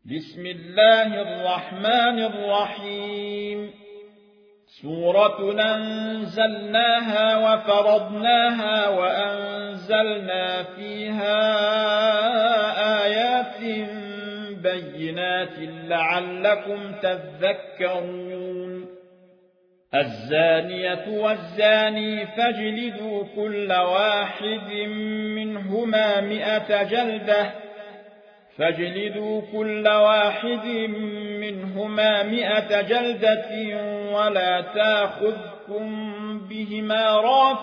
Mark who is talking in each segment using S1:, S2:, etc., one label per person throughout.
S1: بسم الله الرحمن الرحيم. سورة أنزلناها وفرضناها وأنزلنا فيها آيات بينات لعلكم تذكرون. الزانية والزاني فاجلدوا كل واحد منهما 100 جلدة ولا تأخذكم بهما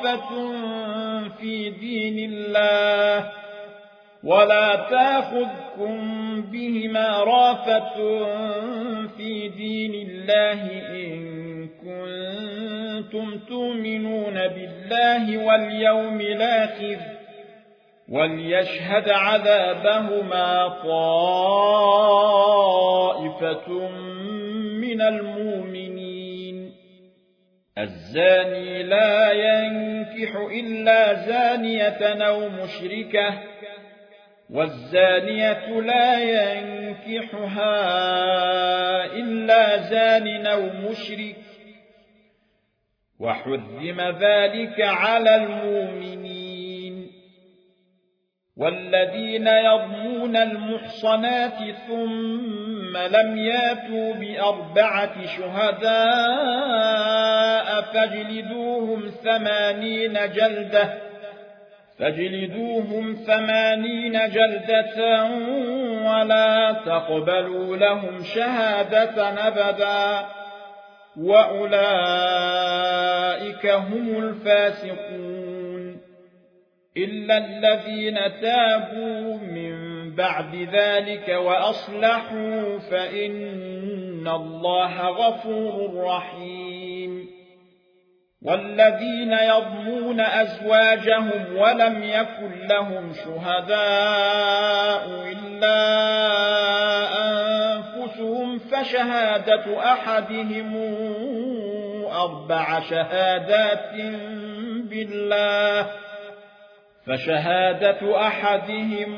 S1: رافة في دين الله إن كنتم تؤمنون بالله واليوم الآخر، وليشهد عذابهما طائفة من المؤمنين. الزاني لا ينكح إلا زانية أو مشركة، والزانية لا ينكحها إلا زان أو مشرك، وحرم ذلك على المؤمنين. والذين يرمون المحصنات ثم لم ياتوا ب4 شهداء فاجلدوهم 80 جلدة ولا تقبلوا لهم شهادة أبدا، وأولئك هم الفاسقون. إلا الذين تابوا من بعد ذلك وأصلحوا فإن الله غفور رحيم. والذين يرمون أزواجهم ولم يكن لهم شهداء إلا أنفسهم فشهادة أحدهم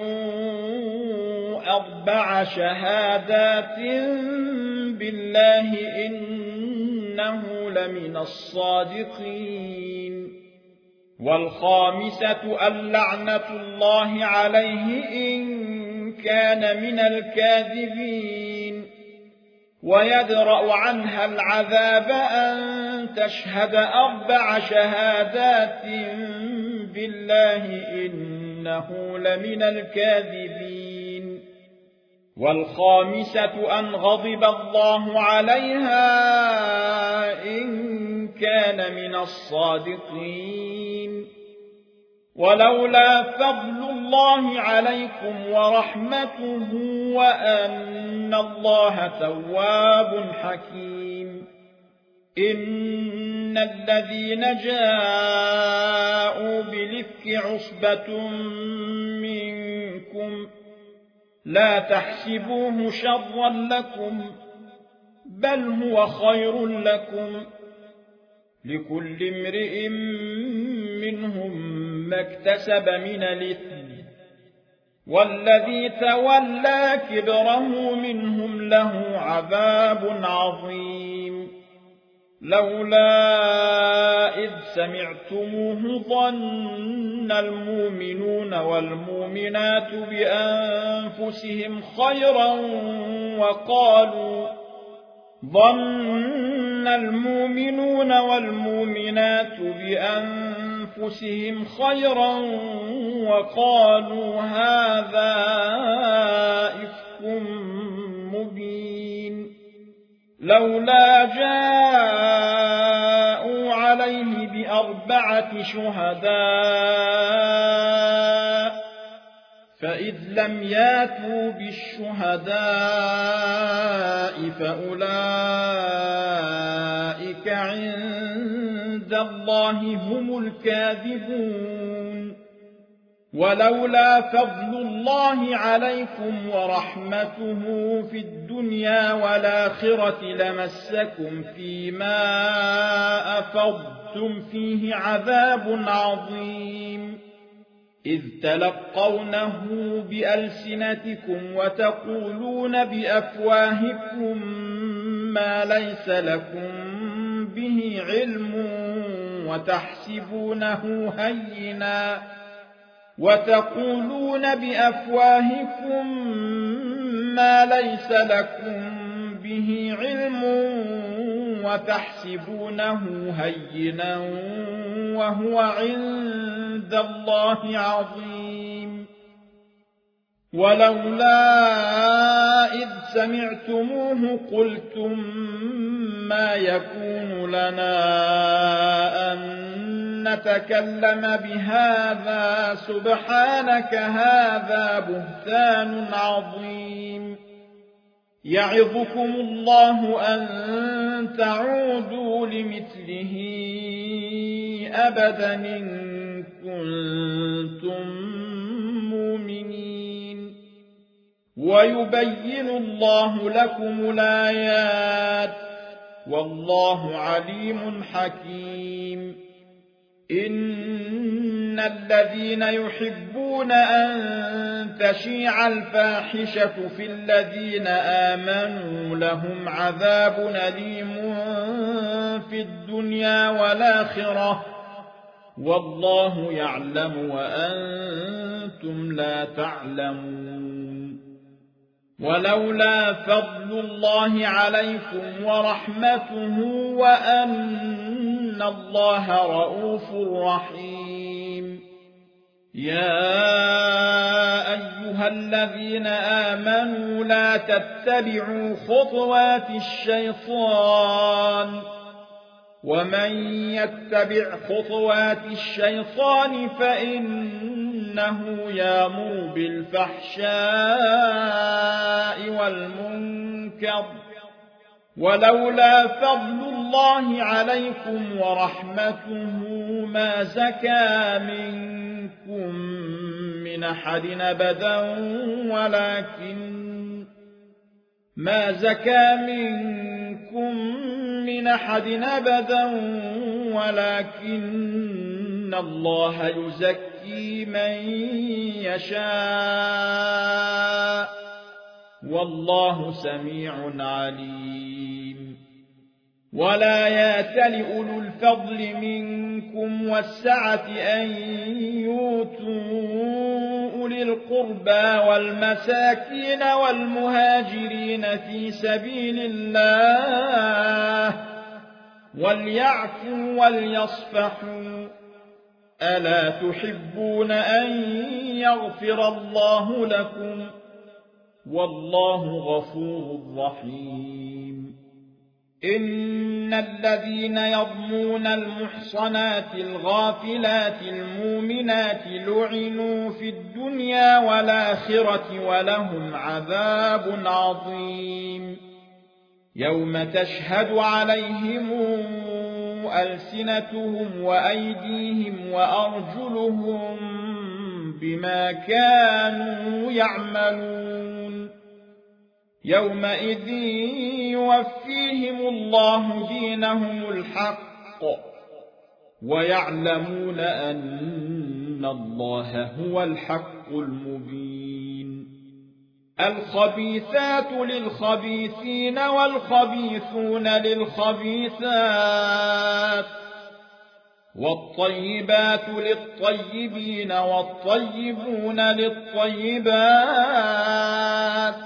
S1: 4 شهادات بالله إنه لمن الصادقين. والخامسة اللعنة الله عليه إن كان من الكاذبين، ويدرأ عنها العذاب أن تشهد 4 شهادات بالله إنه لمن الكاذبين. والخامسة أن غضب الله عليها إن كان من الصادقين. ولولا فضل الله عليكم ورحمته وأن الله تواب حكيم. إن الذين جاءوا بالإفك عصبة منكم لا تحسبوه شرا لكم بل هو خير لكم، لكل امرئ منهم ما اكتسب من الإثم، والذي تولى كبره منهم له عذاب عظيم. لولا إذ سمعتموه ظن المؤمنون والمؤمنات بأنفسهم خيرا وقالوا هذا إفك مبين. لولا جاءوا عليه ب4 شهداء فإذ لم ياتوا بالشهداء فأولئك عند الله هم الكاذبون. ولولا فضل الله عليكم ورحمته في الدنيا والآخرة لمسكم فيما أفضتم فيه عذاب عظيم. إذ تلقونه بألسنتكم وتقولون بأفواهكم ما ليس لكم به علم وتقولون بأفواهكم ما ليس لكم به علم وتحسبونه هينا وهو عند الله عظيم. ولولا إذ سمعتموه قلتم ما يكون لنا أن نتكلم بهذا سبحانك هذا بهتان عظيم. يعظكم الله أن تعودوا لمثله أبدا إن كنتم مؤمنين. ويبين الله لكم الآيات والله عليم حكيم. إن الذين يحبون أن تشيع الفاحشة في الذين آمنوا لهم عذاب أليم في الدنيا والآخرة والله يعلم وأنتم لا تعلمون. ولولا فضل الله عليكم ورحمته وأن الله رؤوف رحيم. يا أيها الذين آمنوا لا تتبعوا خطوات الشيطان ومن يتبع خطوات الشيطان فإنه يأمر بالفحشاء والمنكر. ولولا فضل الله عليكم ورحمته ما زكى منكم من أحد أبدا ولكن الله يزكي من يشاء والله سميع عليم. ولا يأتل أولو الفضل منكم والسعة أن يؤتوا أولي القربى والمساكين والمهاجرين في سبيل الله وليعفوا وليصفحوا. ألا تحبون أن يغفر الله لكم والله غفور رحيم. إن الذين يضمون المحصنات الغافلات المؤمنات لعنوا في الدنيا والآخرة ولهم عذاب عظيم. يوم تشهد عليهم ألسنتهم وأيديهم وأرجلهم بما كانوا يعملون. يومئذ يوفيهم الله دينهم الحق ويعلمون أن الله هو الحق المبين. الخبيثات للخبيثين والخبيثون للخبيثات والطيبات للطيبين والطيبون للطيبات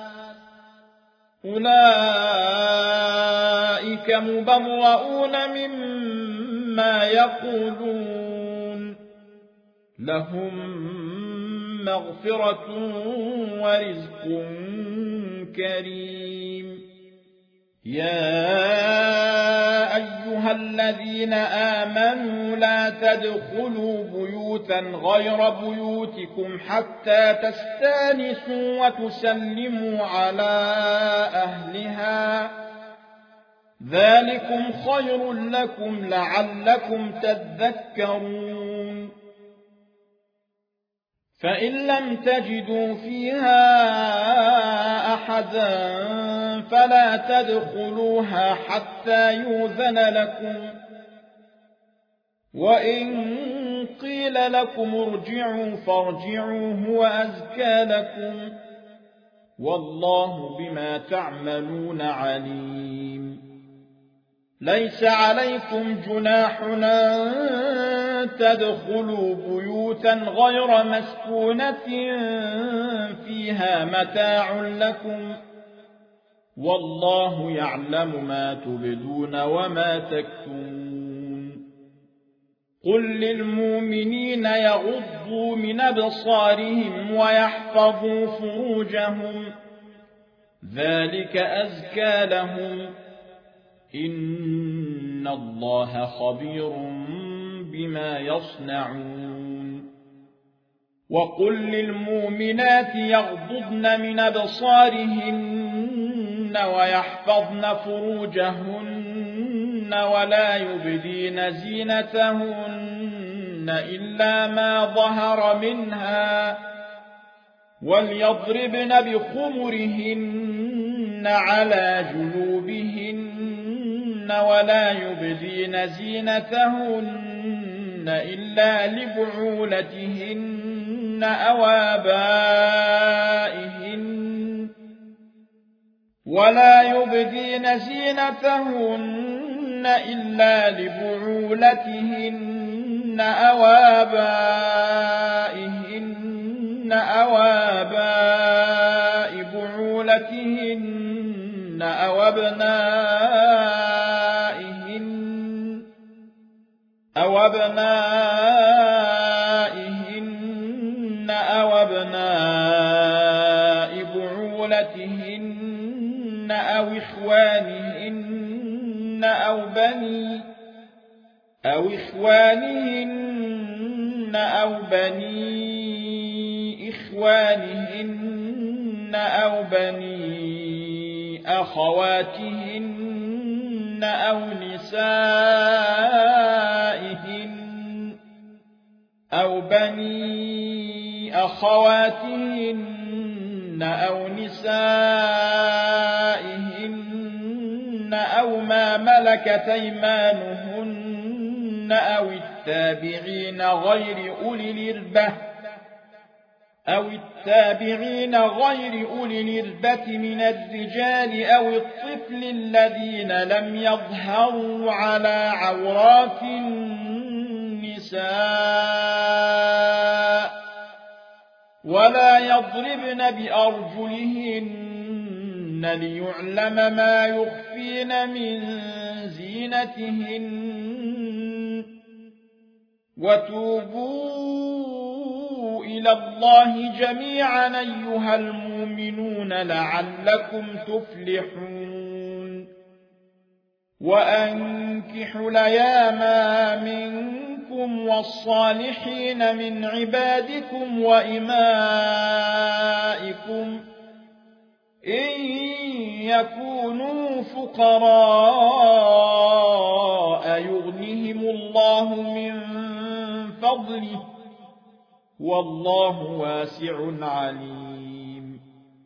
S1: أولئك مبرؤون مما يقولون لهم مغفرة ورزق كريم. يا أيها الذين آمنوا لا تدخلوا بيوتا غير بيوتكم حتى تستانسوا وتسلموا على أهلها ذلكم خير لكم لعلكم تذكرون. فإن لم تجدوا فيها أحدا فلا تدخلوها حتى يؤذن لكم وإن قيل لكم ارجعوا فارجعوا هو أزكى لكم والله بما تعملون عليم ليس عليكم جناح أن تدخلوا بيوتا غير مسكونة فيها متاع لكم والله يعلم ما تبدون وما تكتمون قل للمؤمنين يغضوا من أبصارهم ويحفظوا فروجهم ذلك أزكى لهم إن الله خبير بما يصنعون وقل للمؤمنات يغضضن من أبصارهن ويحفظن فروجهن ولا يبدين زينتهن إلا ما ظهر منها وليضربن بخمرهن على جنوبهن ولا يبدين زينتهن إلا لبعولتهن أو آبائهن ولا يبدين زينتهن إلا لبعولتهن أو آبائهن أو آباء بعولتهن أو أبنائهن أو أبناء بعولتهن أو إخوانهن أو بني إخوانهن أو بني أخواتهن أو نسائهن أو بني أخواتهن أو نسائهن أو ما ملكت أيمانهن أو التابعين غير أولي الإربة من الرجال أو الطفل الذين لم يظهروا على عورات النساء ولا يضربن بأرجلهن ليعلم ما يخفين من زينتهن وتوبوا إلى الله جميعا أيها المؤمنون لعلكم تفلحون وأنكحوا الأيام منكم والصالحين من عبادكم وإمائكم إن يكونوا فقراء يغنهم الله من فضله والله واسع عليم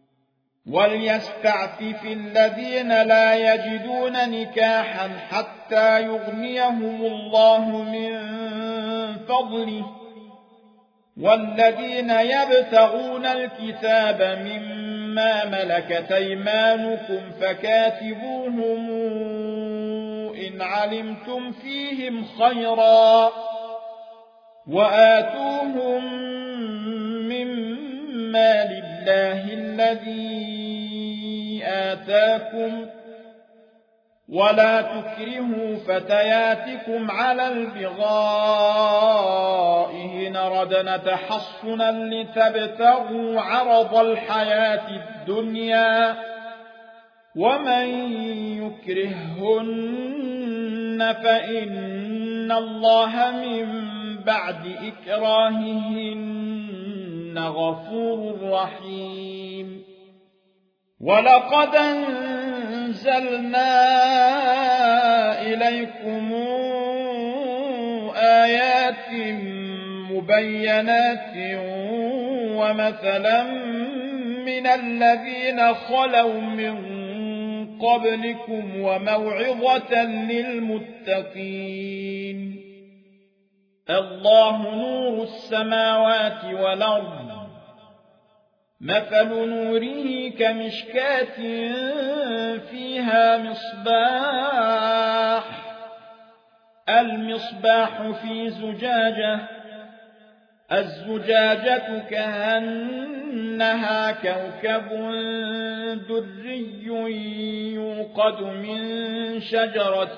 S1: وليستعفف الذين لا يجدون نكاحا حتى يغنيهم الله من فضله والذين يبتغون الكتاب مما ملكت أيمانكم فكاتبوهم إن علمتم فيهم خيرا وآتوهم مما لله الذي آتاكم ولا تكرهوا فتياتكم على البغاء إن ردنا تحصنا لتبتغوا عرض الحياة الدنيا ومن يكرههن فإن الله من بعد إكراههن غفور رحيم ولقد أنزلنا إليكم آيات مبينات ومثلا من الذين خلوا من قبلكم وموعظة للمتقين الله نور السماوات والأرض مثل نوره كمشكاة فيها مصباح المصباح في زجاجة الزجاجة كأنها كوكب دري يوقد من شجرة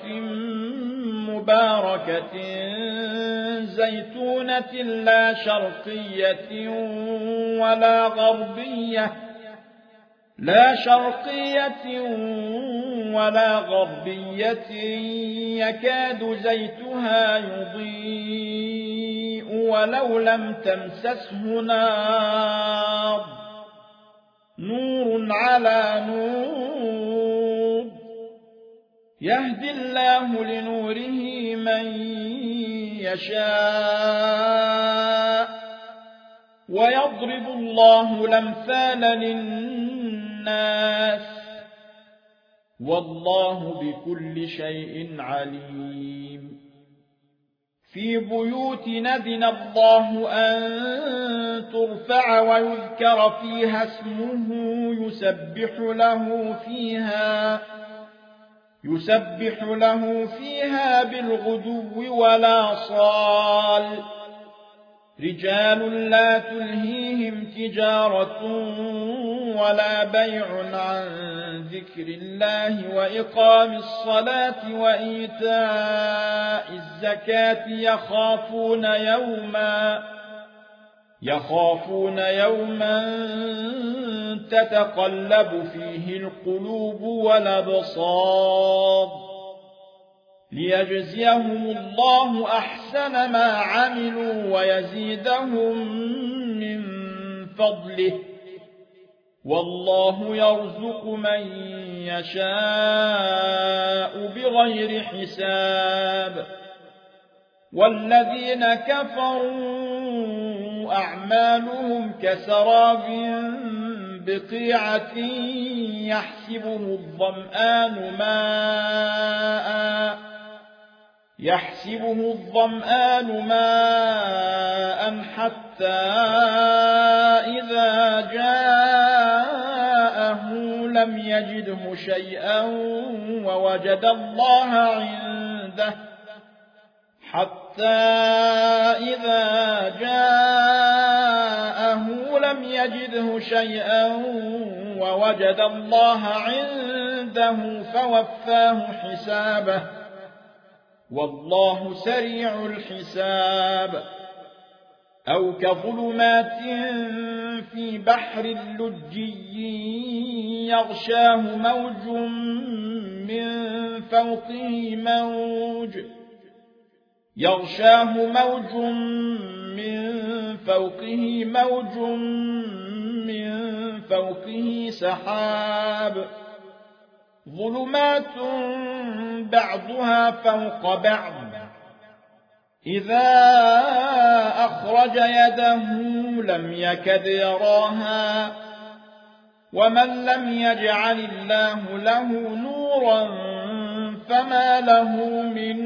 S1: مباركة زيتونة لا شرقية ولا غربية يكاد زيتها يضيء ولو لم تمسسه نار نور على نور يهدي الله لنوره من يشاء ويضرب الله الأمثال للناس والله بكل شيء عليم في بيوت نذن الله أن ترفع ويذكر فيها اسمه يسبح له فيها بالغدو والآصال رجال لا تلهيهم تجارة ولا بيع عن ذكر الله وإقام الصلاة وإيتاء الزكاة يخافون يوما تتقلب فيه القلوب والأبصار ليجزيهم الله أحسن ما عملوا ويزيدهم من فضله والله يرزق من يشاء بغير حساب والذين كفروا أعمالهم كسراب بقيعة يحسبه الظمآن ماء حتى إذا جاءه لم يجده شيئا ووجد الله عنده فوفاه حسابه والله سريع الحساب أو كظلمات في بحر لجي يغشاه موج من فوقه موج من فوقه سحاب ظلمات بعضها فوق بعض إذا أخرج يده لم يكد يراها ومن لم يجعل الله له نورا فما له من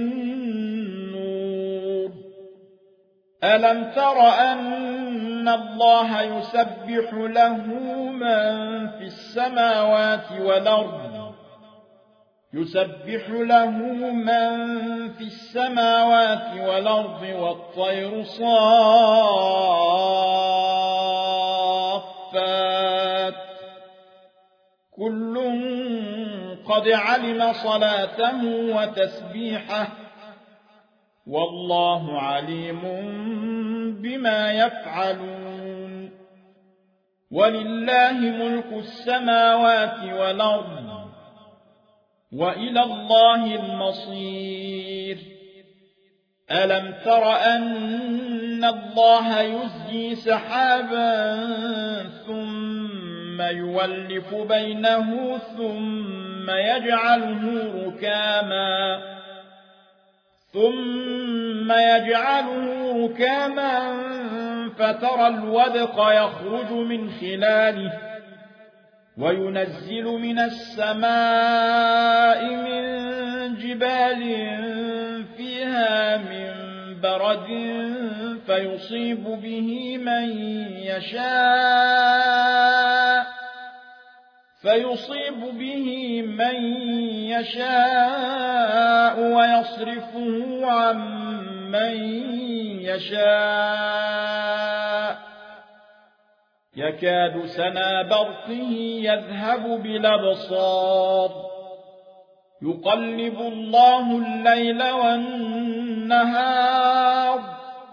S1: نور ألم تر أن الله يسبح له من في السماوات والأرض والطير صافات كل قد علم صلاته وتسبيحه والله عليم بما يفعلون ولله ملك السماوات والأرض وإلى الله المصير ألم تر أن الله يزجي سحابا ثم يولف بينه ثم يجعله ركاما فترى الودق يخرج من خلاله وينزل من السماء من جبال فيها من برد فيصيب به من يشاء ويصرفه عن من يشاء يكاد سنا برقه يذهب بالأبصار يقلب الله الليل والنهار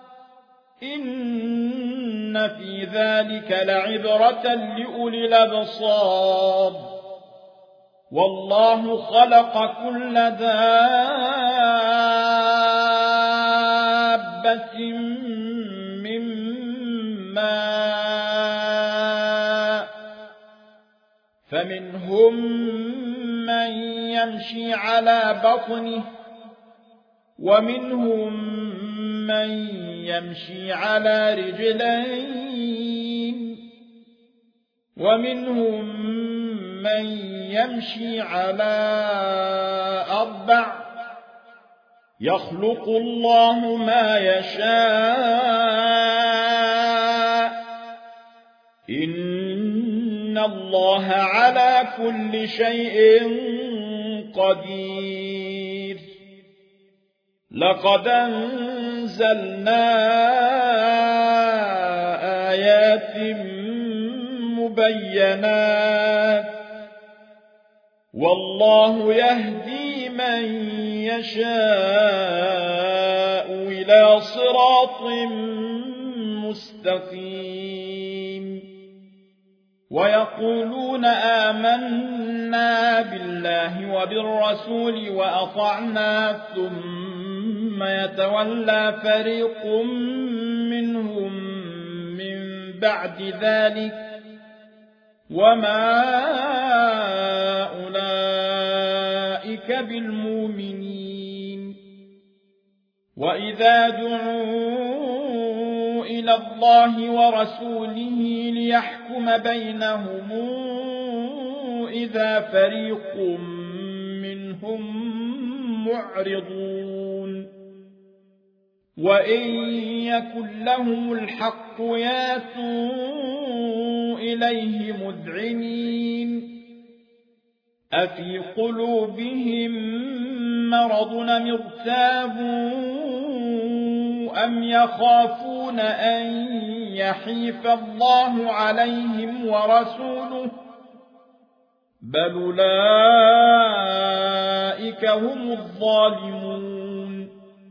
S1: إن في ذلك لعبرة لأولي الأبصار والله خلق كل دابة من ماء فمنهم من يمشي على بطنه ومنهم من يمشي على رجلين ومنهم من يمشي على 4 يخلق الله ما يشاء إن الله على كل شيء قدير لقد أنزلنا آيات مبينات والله يهدي من يشاء إلى صراط مستقيم ويقولون آمنا بالله وبالرسول وأطعنا ثم يتولى فريق منهم من بعد ذلك وما أولئك بالمؤمنين وإذا دعوا إلى الله ورسوله ليحكم بينهم إذا فريق منهم معرضون وإن يكن لهم الحق ياتوا إليه مذعنين أفي قلوبهم مرض أم ارتابوا أم يخافون أن يحيف الله عليهم ورسوله بل أولئك هم الظالمون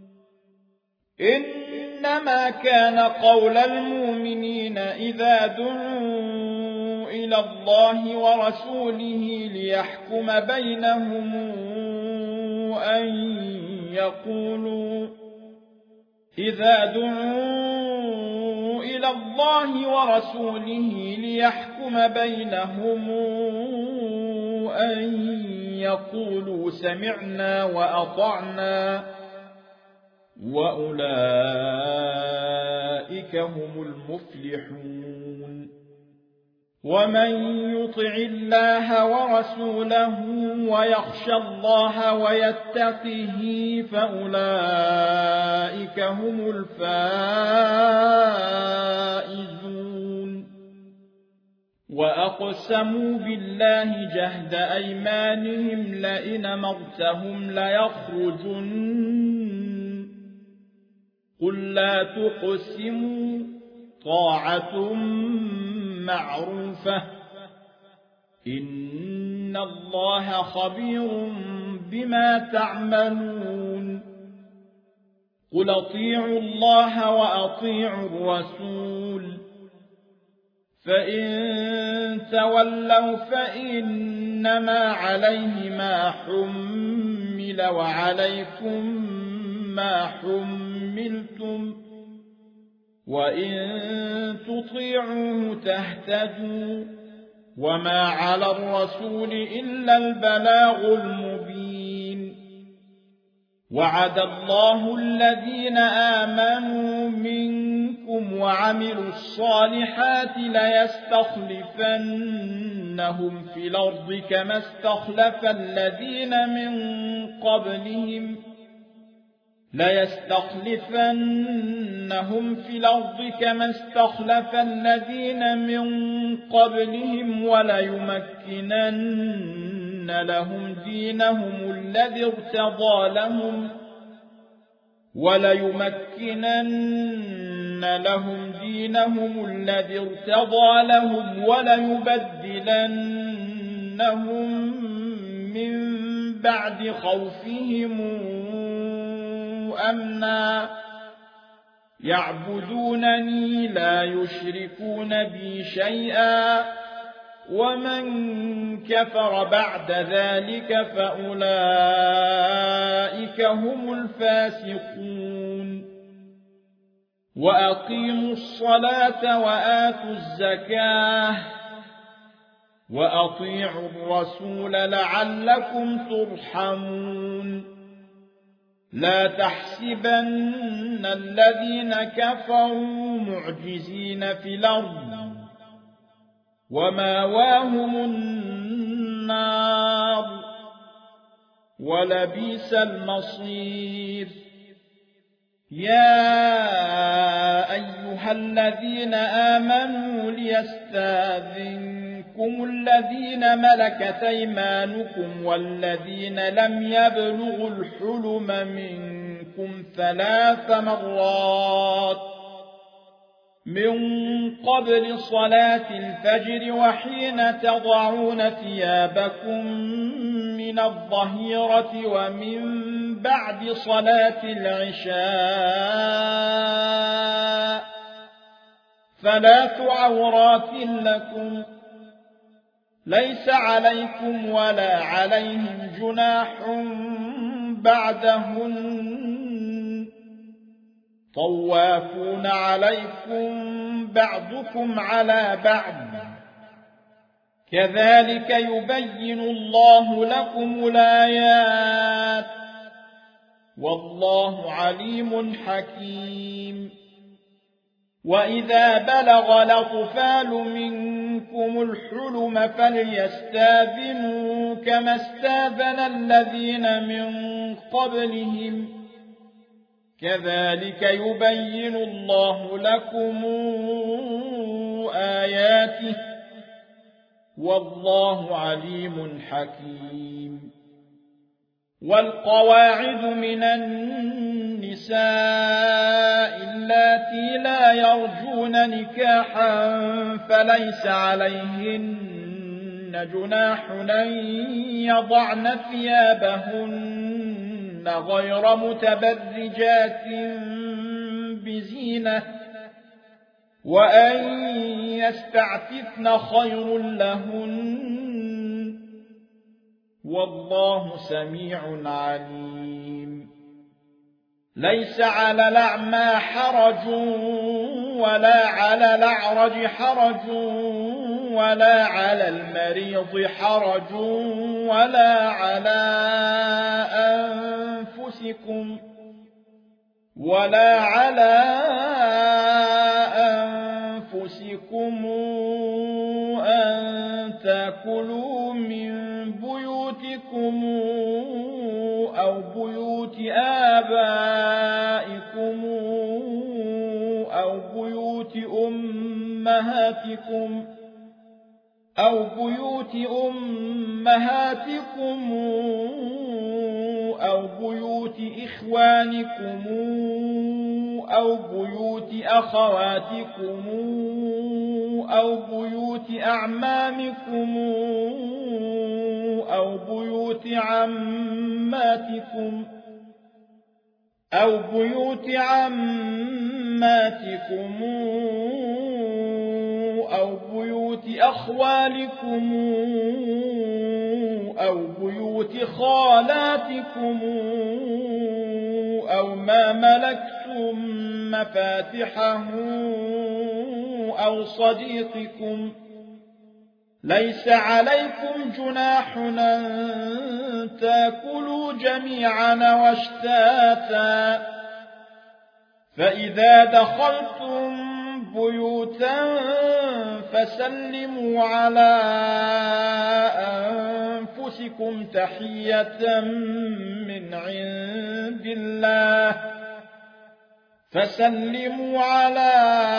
S1: إنما كان قول المؤمنين إذا دعوا إلى الله ورسوله ليحكم بينهم أن يقولوا سمعنا وأطعنا وأولئك هم المفلحون ومن يطع الله ورسوله ويخشى الله ويتقه فأولئك هم الفائزون وأقسموا بالله جهد أيمانهم لئن أمرتهم ليخرجن قل لا تقسموا طاعة معروفة إن الله خبير بما تعملون قل أطيعوا الله وأطيعوا الرسول فإن تولوا فإنما عليه ما حمل وعليكم ما حملتم وإن تطيعوه تهتدوا وما على الرسول إلا البلاغ المبين وعد الله الذين آمنوا منكم وعملوا الصالحات ليستخلفنهم في الأرض كما استخلف الذين من قبلهم ليستخلفنهم في الأرض كما استخلف الذين من قبلهم وليمكنن لهم دينهم الذي ارتضى لهم وليبدلنهم من بعد خوفهم أمنا يعبدونني لا يشركون بي شيئا ومن كفر بعد ذلك فأولئك هم الفاسقون وأقيموا الصلاة وآتوا الزكاة وأطيعوا الرسول لعلكم ترحمون لا تحسبن الذين كفروا معجزين في الأرض ومأواهم النار ولبئس المصير يا أيها الذين آمنوا ليستأذنكم الذين ملكت أيمانكم والذين لم يبلغوا الحلم منكم 3 مرات من قبل صلاة الفجر وحين تضعون ثيابكم من الظهيرة ومن بعد صلاة العشاء 3 عورات لكم ليس عليكم ولا عليهم جناح بعدهن طوافون عليكم بعضكم على بعض كذلك يبين الله لكم الآيات والله عليم حكيم وإذا بلغ الأطفال منكم الحلم فليستاذنوا كما استاذن الذين من قبلهم كذلك يبين الله لكم آياته والله عليم حكيم والقواعد من النساء اللاتي لا يرجون نكاحا فليس عليهن جناح أن يضعن ثيابهن غير متبرجات بزينة وأن يستعففن خير لهن والله سميع عليم ليس على الأعمى حرج ولا على الأعرج حرج ولا على المريض حرج ولا على أنفسكم أن تأكلوا من بيوتكم أو بيوت آبائكم أو بيوت أمهاتكم أو بيوت إخوانكم أو بيوت أخواتكم أو بيوت أعمامكم أو بيوت عماتكم أو بيوت أخوالكم أو بيوت خالاتكم أو ما ملكتم مفاتحه أو صديقكم ليس عليكم جناح أن تأكلوا جميعا واشتاتا فإذا دخلتم بيوتا فسلموا على أنفسكم تحية من عند الله فسلموا على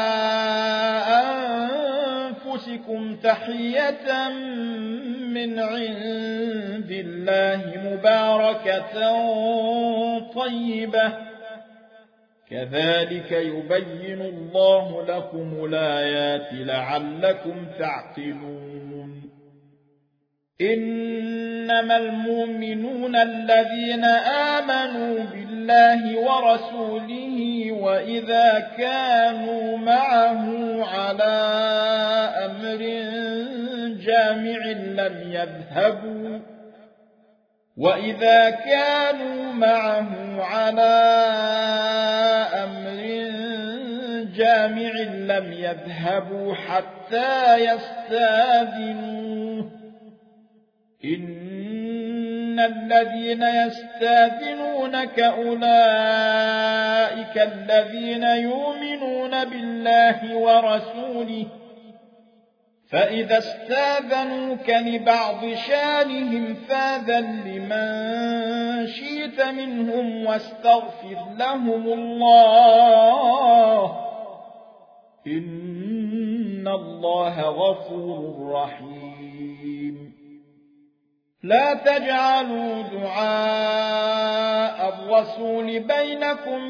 S1: أنفسكم تحية من عند الله مباركة طيبة كذلك يبين الله لكم الآيات لعلكم تعقلون إنما المؤمنون الذين آمنوا بالله ورسوله وإذا كانوا معه على أمر جامع لم يذهبوا حتى يستاذنوه إن الذين يستاذنونك أولئك الذين يؤمنون بالله ورسوله فإذا استاذنوك لبعض شانهم فاذن لمن شئت منهم واستغفر لهم الله إن الله غفور رحيم لا تجعلوا دعاء الرسول بينكم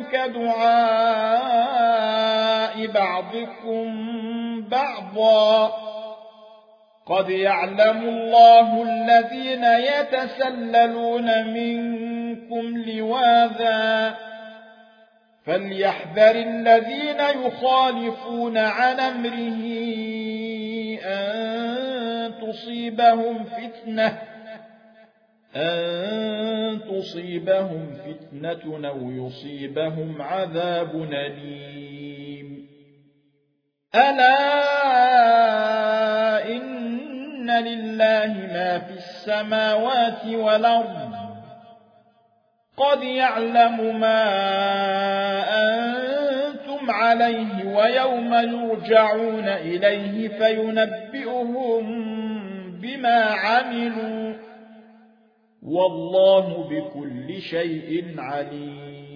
S1: كدعاء بعضكم بعضا قد يعلم الله الذين يتسللون منكم لواذا فليحذر الذين يخالفون عن أمره أن تصيبهم فتنة أو يصيبهم عذاب أليم ألا إن لله ما في السماوات والأرض قد يعلم ما أنتم عليه ويوم يرجعون إليه فينبئهم بما عملوا والله بكل شيء عليم